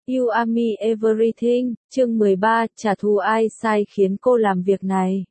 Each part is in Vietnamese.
You Are Me Everything, chương 13, trả thù ai sai khiến cô làm việc này.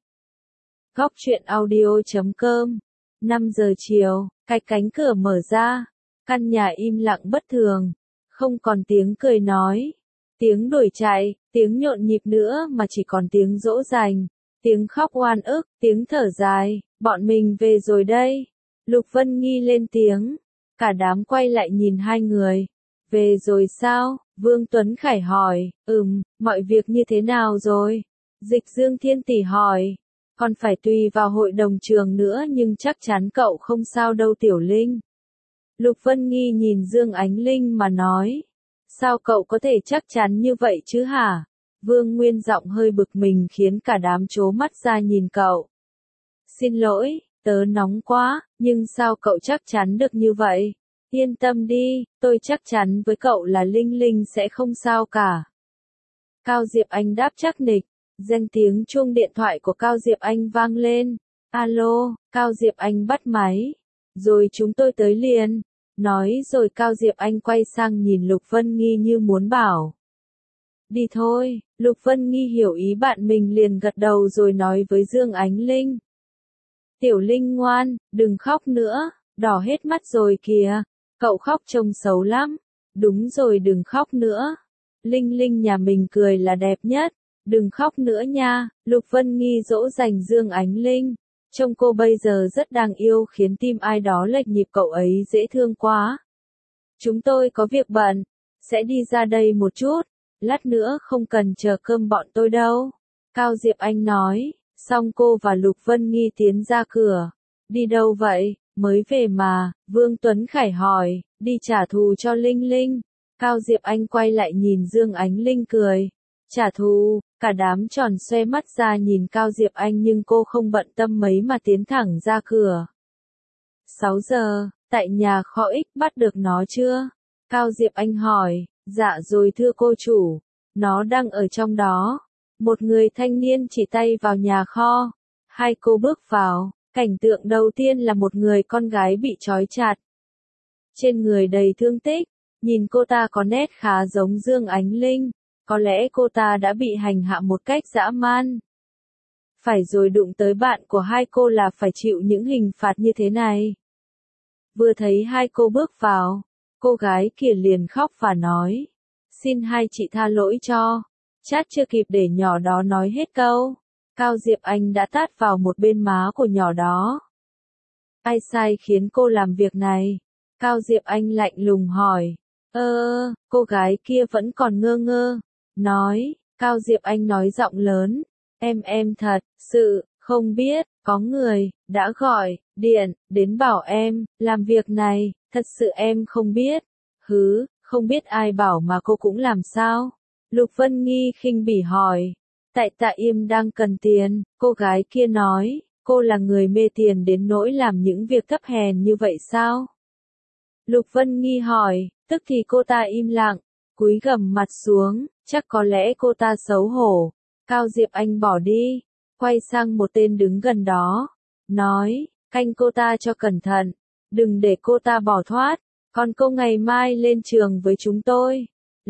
Góc truyện audio.com 5 giờ chiều, cái cánh cửa mở ra, căn nhà im lặng bất thường, không còn tiếng cười nói, tiếng đuổi chạy, tiếng nhộn nhịp nữa mà chỉ còn tiếng dỗ dành, tiếng khóc oan ức, tiếng thở dài, bọn mình về rồi đây. Lục Vân Nghi lên tiếng, cả đám quay lại nhìn hai người. Về rồi sao? Vương Tuấn Khải hỏi, mọi việc như thế nào rồi? Dịch Dương Thiên Tỷ hỏi, còn phải tùy vào hội đồng trường nữa nhưng chắc chắn cậu không sao đâu Tiểu Linh. Lục Vân Nghi nhìn Dương Ánh Linh mà nói, sao cậu có thể chắc chắn như vậy chứ hả? Vương Nguyên giọng hơi bực mình khiến cả đám trố mắt ra nhìn cậu. Xin lỗi, tớ nóng quá, nhưng sao cậu chắc chắn được như vậy? Yên tâm đi, tôi chắc chắn với cậu là Linh Linh sẽ không sao cả. Cao Diệp Anh đáp chắc nịch, danh tiếng chuông điện thoại của Cao Diệp Anh vang lên. Alo, Cao Diệp Anh bắt máy. Rồi chúng tôi tới liền. Nói rồi Cao Diệp Anh quay sang nhìn Lục Vân Nghi như muốn bảo. Đi thôi, Lục Vân Nghi hiểu ý bạn mình liền gật đầu rồi nói với Dương Ánh Linh. Tiểu Linh ngoan, đừng khóc nữa, đỏ hết mắt rồi kìa. Cậu khóc trông xấu lắm. Đúng rồi đừng khóc nữa. Linh Linh nhà mình cười là đẹp nhất. Đừng khóc nữa nha. Lục Vân Nghi dỗ dành Dương Ánh Linh. Trông cô bây giờ rất đáng yêu khiến tim ai đó lệch nhịp cậu ấy dễ thương quá. Chúng tôi có việc bận. Sẽ đi ra đây một chút. Lát nữa không cần chờ cơm bọn tôi đâu. Cao Diệp Anh nói. Xong cô và Lục Vân Nghi tiến ra cửa. Đi đâu vậy? Mới về mà, Vương Tuấn Khải hỏi, đi trả thù cho Linh Linh. Cao Diệp Anh quay lại nhìn Dương Ánh Linh cười. Trả thù, cả đám tròn xoe mắt ra nhìn Cao Diệp Anh nhưng cô không bận tâm mấy mà tiến thẳng ra cửa. 6 giờ, tại nhà kho X bắt được nó chưa? Cao Diệp Anh hỏi, dạ rồi thưa cô chủ, nó đang ở trong đó. Một người thanh niên chỉ tay vào nhà kho. Hai cô bước vào. Cảnh tượng đầu tiên là một người con gái bị trói chặt. Trên người đầy thương tích, nhìn cô ta có nét khá giống Dương Ánh Linh, có lẽ cô ta đã bị hành hạ một cách dã man. Phải rồi đụng tới bạn của hai cô là phải chịu những hình phạt như thế này. Vừa thấy hai cô bước vào, cô gái kia liền khóc và nói, xin hai chị tha lỗi cho. Chát chưa kịp để nhỏ đó nói hết câu. Cao Diệp Anh đã tát vào một bên má của nhỏ đó. Ai sai khiến cô làm việc này? Cao Diệp Anh lạnh lùng hỏi. Cô gái kia vẫn còn ngơ ngơ. Nói, Cao Diệp Anh nói giọng lớn. Em thật sự, không biết, có người, đã gọi, điện, đến bảo em, làm việc này, thật sự em không biết. Không biết ai bảo mà cô cũng làm sao? Lục Vân Nghi khinh bỉ hỏi. Tại Tạ Yêm đang cần tiền, cô gái kia nói, cô là người mê tiền đến nỗi làm những việc thấp hèn như vậy sao? Lục Vân Nghi hỏi, tức thì cô ta im lặng, cúi gằm mặt xuống, chắc có lẽ cô ta xấu hổ. Cao Diệp Anh bỏ đi, quay sang một tên đứng gần đó, nói, canh cô ta cho cẩn thận, đừng để cô ta bỏ thoát, còn cô ngày mai lên trường với chúng tôi.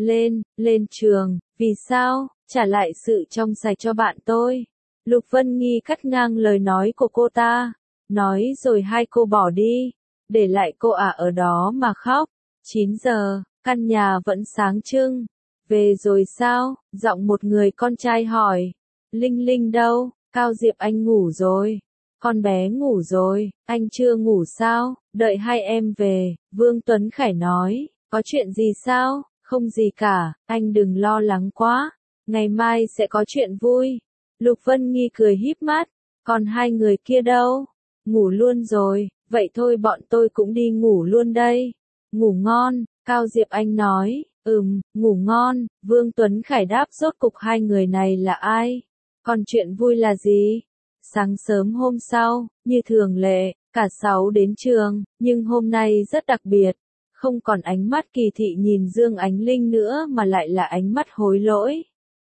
Lên trường, vì sao? Trả lại sự trong sạch cho bạn tôi. Lục Vân Nghi cắt ngang lời nói của cô ta. Nói rồi hai cô bỏ đi. Để lại cô ở đó mà khóc. 9 giờ, căn nhà vẫn sáng trưng. Về rồi sao? Giọng một người con trai hỏi. Linh Linh đâu? Cao Diệp Anh ngủ rồi. Con bé ngủ rồi, anh chưa ngủ sao? Đợi hai em về. Vương Tuấn Khải nói. Có chuyện gì sao? Không gì cả, anh đừng lo lắng quá. Ngày mai sẽ có chuyện vui. Lục Vân Nghi cười híp mắt. Còn hai người kia đâu? Ngủ luôn rồi. Vậy thôi bọn tôi cũng đi ngủ luôn đây. Ngủ ngon, Cao Diệp Anh nói. Ngủ ngon. Vương Tuấn Khải đáp rốt cục hai người này là ai? Còn chuyện vui là gì? Sáng sớm hôm sau, như thường lệ, cả 6 đến trường, nhưng hôm nay rất đặc biệt. Không còn ánh mắt kỳ thị nhìn Dương Ánh Linh nữa mà lại là ánh mắt hối lỗi.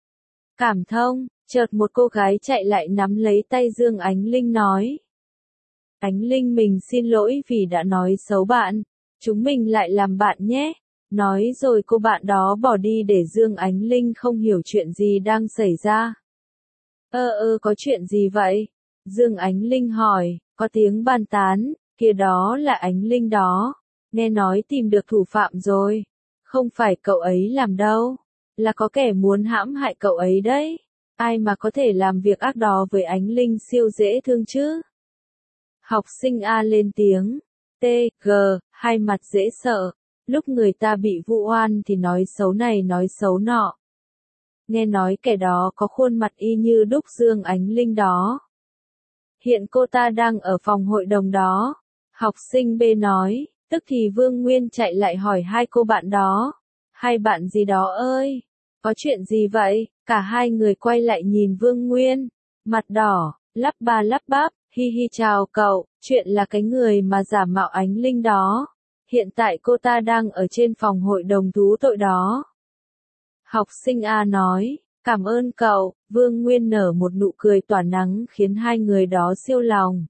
Cảm thông, chợt một cô gái chạy lại nắm lấy tay Dương Ánh Linh nói. Ánh Linh mình xin lỗi vì đã nói xấu bạn, chúng mình lại làm bạn nhé. Nói rồi cô bạn đó bỏ đi để Dương Ánh Linh không hiểu chuyện gì đang xảy ra. Có chuyện gì vậy? Dương Ánh Linh hỏi, có tiếng bàn tán, kia đó là Ánh Linh đó. Nghe nói tìm được thủ phạm rồi. Không phải cậu ấy làm đâu. Là có kẻ muốn hãm hại cậu ấy đấy. Ai mà có thể làm việc ác đó với Ánh Linh siêu dễ thương chứ? Học sinh A lên tiếng. T.G. Hai mặt dễ sợ. Lúc người ta bị vu oan thì nói xấu này nói xấu nọ. Nghe nói kẻ đó có khuôn mặt y như đúc Dương Ánh Linh đó. Hiện cô ta đang ở phòng hội đồng đó. Học sinh B nói, tức thì Vương Nguyên chạy lại hỏi hai cô bạn đó. Hai bạn gì đó ơi? Có chuyện gì vậy? Cả hai người quay lại nhìn Vương Nguyên. Mặt đỏ, lắp ba lắp bắp, hi hi chào cậu, chuyện là cái người mà giả mạo Ánh Linh đó. Hiện tại cô ta đang ở trên phòng hội đồng thú tội đó. Học sinh A nói, cảm ơn cậu, Vương Nguyên nở một nụ cười tỏa nắng khiến hai người đó siêu lòng.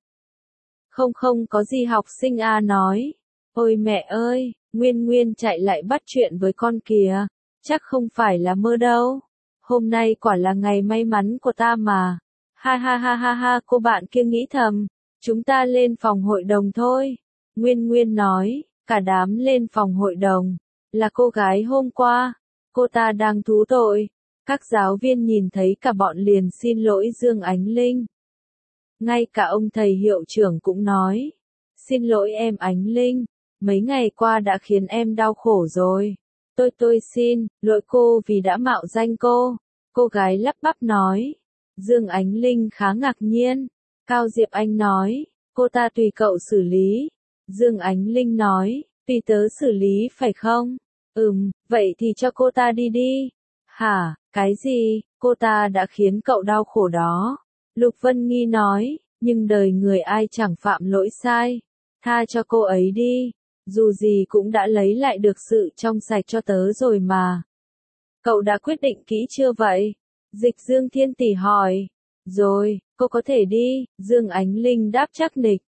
Không có gì học sinh A nói. Ôi mẹ ơi, Nguyên chạy lại bắt chuyện với con kìa. Chắc không phải là mơ đâu. Hôm nay quả là ngày may mắn của ta mà. Ha ha ha ha ha, cô bạn kia nghĩ thầm. Chúng ta lên phòng hội đồng thôi. Nguyên nói, cả đám lên phòng hội đồng. Là cô gái hôm qua. Cô ta đang thú tội. Các giáo viên nhìn thấy cả bọn liền xin lỗi Dương Ánh Linh. Ngay cả ông thầy hiệu trưởng cũng nói. Xin lỗi em Ánh Linh. Mấy ngày qua đã khiến em đau khổ rồi. Tôi xin lỗi cô vì đã mạo danh cô. Cô gái lắp bắp nói. Dương Ánh Linh khá ngạc nhiên. Cao Diệp Anh nói. Cô ta tùy cậu xử lý. Dương Ánh Linh nói. Tùy tớ xử lý phải không? Vậy thì cho cô ta đi đi. Hả, cái gì, cô ta đã khiến cậu đau khổ đó. Lục Vân Nghi nói, nhưng đời người ai chẳng phạm lỗi sai. Tha cho cô ấy đi, dù gì cũng đã lấy lại được sự trong sạch cho tớ rồi mà. Cậu đã quyết định kỹ chưa vậy? Dịch Dương Thiên Tỷ hỏi. Rồi, cô có thể đi, Dương Ánh Linh đáp chắc nịch.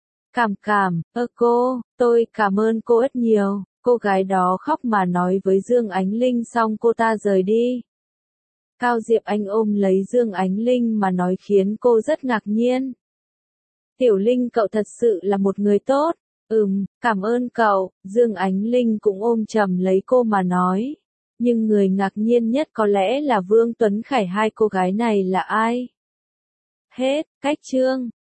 Cô, tôi cảm ơn cô rất nhiều. Cô gái đó khóc mà nói với Dương Ánh Linh xong cô ta rời đi. Cao Diệp Anh ôm lấy Dương Ánh Linh mà nói khiến cô rất ngạc nhiên. Tiểu Linh cậu thật sự là một người tốt. Cảm ơn cậu, Dương Ánh Linh cũng ôm chầm lấy cô mà nói. Nhưng người ngạc nhiên nhất có lẽ là Vương Tuấn Khải, hai cô gái này là ai? Hết, cách chương.